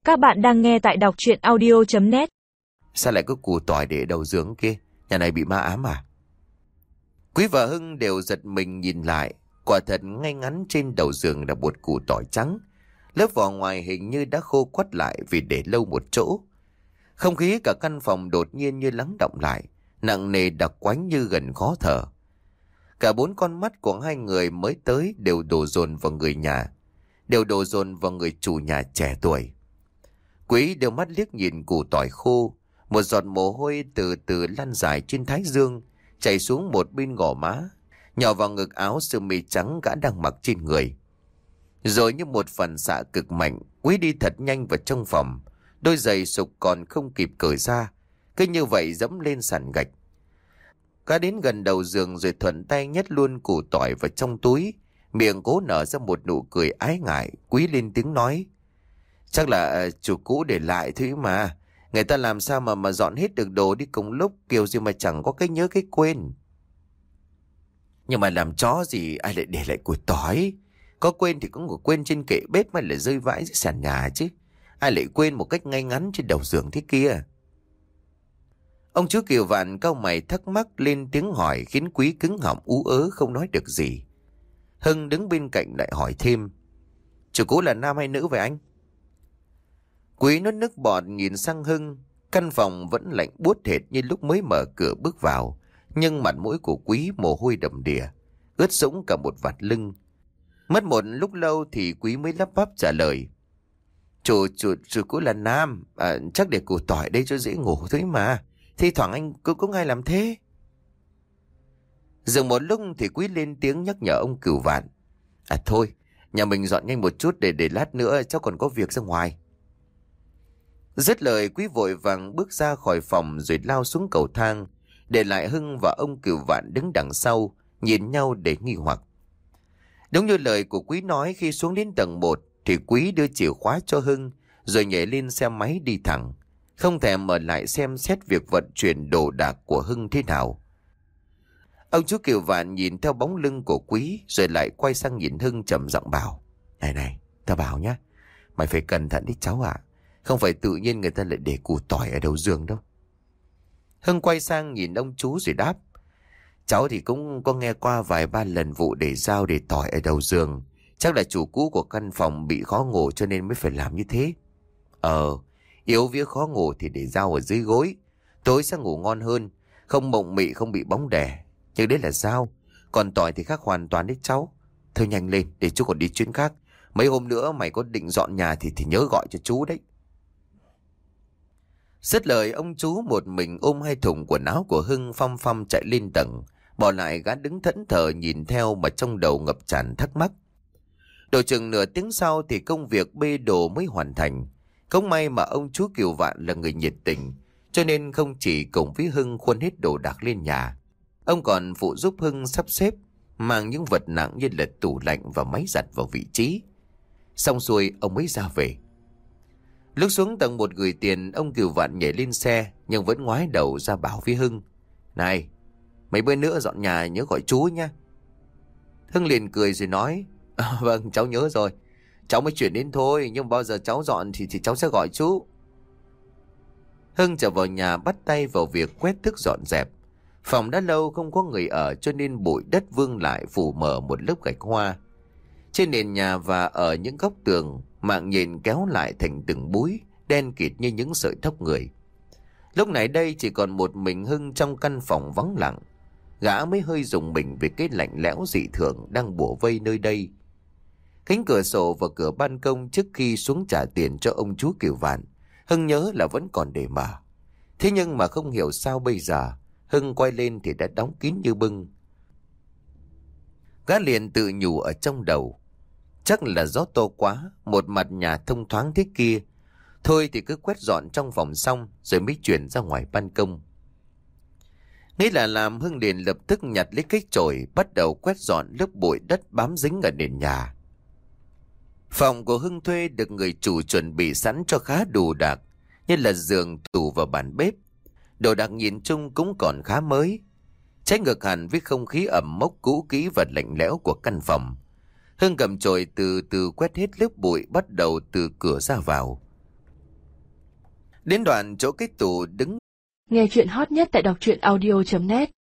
Các bạn đang nghe tại đọc truyện audio.net. Sao lại có củ tỏi để đầu giường kia? Nhà này bị ma ám à? Quý và Hưng đều giật mình nhìn lại. Quả thật ngay ngắn trên đầu giường là một củ tỏi trắng. Lớp vỏ ngoài hình như đã khô quắt lại vì để lâu một chỗ. Không khí cả căn phòng đột nhiên như lắng động lại, nặng nề đặc quánh như gần khó thở. Cả bốn con mắt của hai người mới tới đều đổ dồn vào người nhà, đều đổ dồn vào người chủ nhà trẻ tuổi. Quý đều mắt liếc nhìn củ tỏi khô, một giọt mồ hôi từ từ lăn dài trên thái dương, chảy xuống một bên gò má, nhỏ vào ngực áo sơ mi trắng gã đang mặc trên người. Rồi như một phần xạ cực mạnh, Quý đi thật nhanh vào trong phòng, đôi giày sục còn không kịp cởi ra, cứ như vậy dẫm lên sàn gạch. Gã đến gần đầu giường rồi thuận tay nhét luôn củ tỏi vào trong túi, miệng cố nở ra một nụ cười ái ngại. Quý lên tiếng nói: Chắc là chủ cũ để lại thôi mà. Người ta làm sao mà dọn hết được đồ đi cùng lúc, kiểu gì mà chẳng có cái nhớ cái quên. Nhưng mà làm chó gì ai lại để lại củ tỏi? Có quên thì cũng có quên trên kệ bếp mà lại rơi vãi dưới sàn nhà chứ. Ai lại quên một cách ngay ngắn trên đầu giường thế kia? Ông chú Kiều Vạn cau mày thắc mắc lên tiếng hỏi, khiến Quý cứng họng ú ớ không nói được gì. Hưng đứng bên cạnh lại hỏi thêm: Chủ cũ là nam hay nữ vậy anh? Quý nuốt nước bọt nhìn sang Hưng. Căn phòng vẫn lạnh buốt hệt như lúc mới mở cửa bước vào, nhưng mặt mũi của Quý mồ hôi đầm đìa, ướt sũng cả một vạt lưng. Mất một lúc lâu thì Quý mới lắp bắp trả lời: Chủ cũ là nam, chắc để củ tỏi đây cho dễ ngủ thôi mà. Thi thoảng anh cũng hay làm thế. Dừng một lúc thì Quý lên tiếng nhắc nhở ông Cửu Vạn: Thôi, nhà mình dọn nhanh một chút để lát nữa cháu còn có việc ra ngoài. Dứt lời, Quý vội vàng bước ra khỏi phòng rồi lao xuống cầu thang, để lại Hưng và ông Cửu Vạn đứng đằng sau, nhìn nhau để nghi hoặc. Đúng như lời của Quý nói, khi xuống đến tầng 1 thì Quý đưa chìa khóa cho Hưng, rồi nhảy lên xe máy đi thẳng, không thèm mở lại xem xét việc vận chuyển đồ đạc của Hưng thế nào. Ông chú Kiều Vạn nhìn theo bóng lưng của Quý, rồi lại quay sang nhìn Hưng trầm giọng bảo: Này, ta bảo nhá, mày phải cẩn thận đi cháu ạ. Không phải tự nhiên người ta lại để củ tỏi ở đầu giường đâu. Hưng quay sang nhìn ông chú rồi đáp: Cháu thì cũng có nghe qua vài ba lần vụ để dao để tỏi ở đầu giường. Chắc là chủ cũ của căn phòng bị khó ngủ cho nên mới phải làm như thế. Yếu vía khó ngủ thì để dao ở dưới gối, tối sẽ ngủ ngon hơn, không mộng mị, không bị bóng đè. Nhưng đấy là dao, còn tỏi thì khác hoàn toàn đấy cháu. Thôi nhanh lên, để chú còn đi chuyến khác. Mấy hôm nữa mày có định dọn nhà thì nhớ gọi cho chú đấy. Dứt lời, ông chú một mình ôm hai thùng quần áo của Hưng phăm phăm chạy lên tầng, bỏ lại gã đứng thẫn thờ nhìn theo mà trong đầu ngập tràn thắc mắc. Độ chừng nửa tiếng sau thì công việc bê đồ mới hoàn thành. Không may mà ông chú Kiều Vạn là người nhiệt tình, cho nên không chỉ cùng với Hưng khuân hết đồ đạc lên nhà, ông còn phụ giúp Hưng sắp xếp, mang những vật nặng như là tủ lạnh và máy giặt vào vị trí. Xong xuôi ông mới ra về. Lúc xuống tầng 1 gửi tiền, ông Kiều Vạn nhảy lên xe nhưng vẫn ngoái đầu ra bảo với Hưng: Này, mấy bữa nữa dọn nhà nhớ gọi chú nha. Hưng liền cười rồi nói: Vâng, cháu nhớ rồi. Cháu mới chuyển đến thôi, nhưng bao giờ cháu dọn thì cháu sẽ gọi chú. Hưng trở vào nhà bắt tay vào việc quét thước dọn dẹp. Phòng đã lâu không có người ở cho nên bụi đất vương lại phủ mờ một lớp gạch hoa. Trên nền nhà và ở những góc tường, mạng nhện kéo lại thành từng búi đen kịt như những sợi tóc người. Lúc này đây chỉ còn một mình Hưng trong căn phòng vắng lặng. Gã mới hơi rùng mình vì cái lạnh lẽo dị thường đang bủa vây nơi đây. Cánh cửa sổ và cửa ban công trước khi xuống trả tiền cho ông chú Kiều Vạn, Hưng nhớ là vẫn còn để mở. Thế nhưng mà không hiểu sao bây giờ Hưng quay lên thì đã đóng kín như bưng. Gã liền tự nhủ ở trong đầu: Chắc là gió to quá, một mặt nhà thông thoáng thế kia. Thôi thì cứ quét dọn trong phòng xong rồi mới chuyển ra ngoài ban công. Nghĩ là làm, Hưng liền lập tức nhặt lấy cái chổi, bắt đầu quét dọn lớp bụi đất bám dính ở nền nhà. Phòng của Hưng thuê được người chủ chuẩn bị sẵn cho khá đồ đạc, như là giường, tủ và bàn bếp. Đồ đạc nhìn chung cũng còn khá mới, trái ngược hẳn với không khí ẩm mốc cũ kỹ và lạnh lẽo của căn phòng. Hưng cầm chổi từ từ quét hết lớp bụi, bắt đầu từ cửa ra vào. Đến đoạn chỗ cái tủ đứng. Nghe chuyện hot nhất tại đọc truyện audio.net